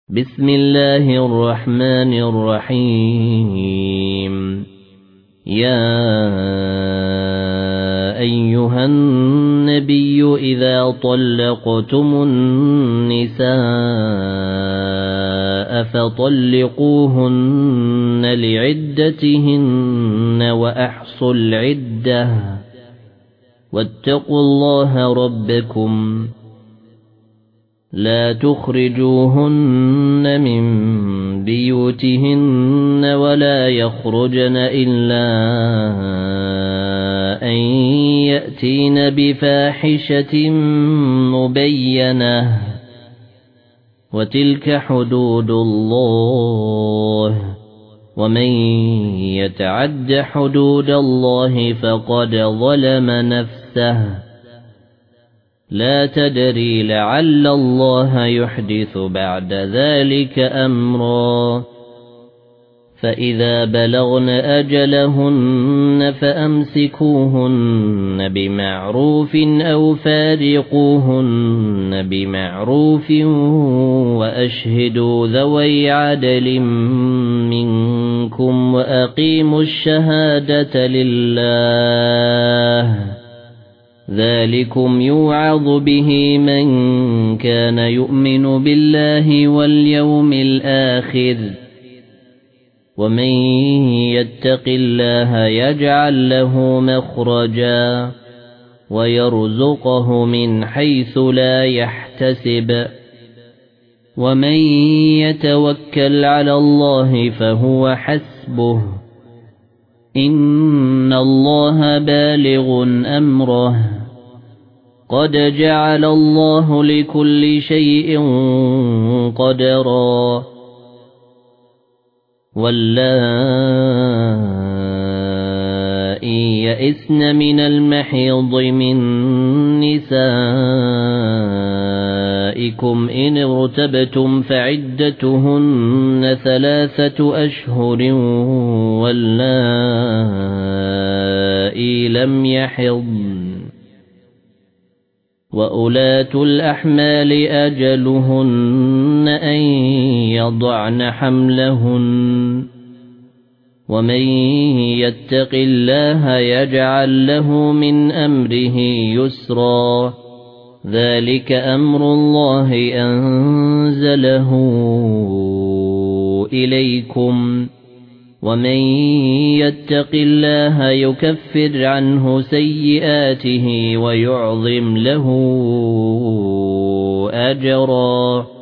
بسم الله الرحمن الرحيم يا أيها النبي إذا طلقتم النساء فطلقوهن لعدتهن وأحصوا العدة واتقوا الله ربكم لا تخرجوهن من بيوتهن ولا يخرجن إلا أن يأتين بفاحشة مبينة وتلك حدود الله ومن يتعد حدود الله فقد ظلم نفسه لا تدري لعل الله يحدث بعد ذلك أمرا فإذا بلغن أجلهن فأمسكوهن بمعروف أو فارقوهن بمعروف وأشهدوا ذوي عدل منكم وأقيموا الشهادة لله ذلكم يوعظ به من كان يؤمن بالله واليوم الآخر ومن يتق الله يجعل له مخرجا ويرزقه من حيث لا يحتسب ومن يتوكل على الله فهو حسبه إن الله بالغ أمره قد جعل الله لكل شيء قدرا واللائي يئسن من المحيض من نسائكم إن ارتبتم فعدتهن 3 أشهر واللائي لم يحضن وأولات الأحمال أجلهن أن يضعن حملهن ومن يتق الله يجعل له من أمره يسرا ذلك أمر الله أنزله إليكم ومن يتق الله يكفر عنه سيئاته ويعظم له أجرا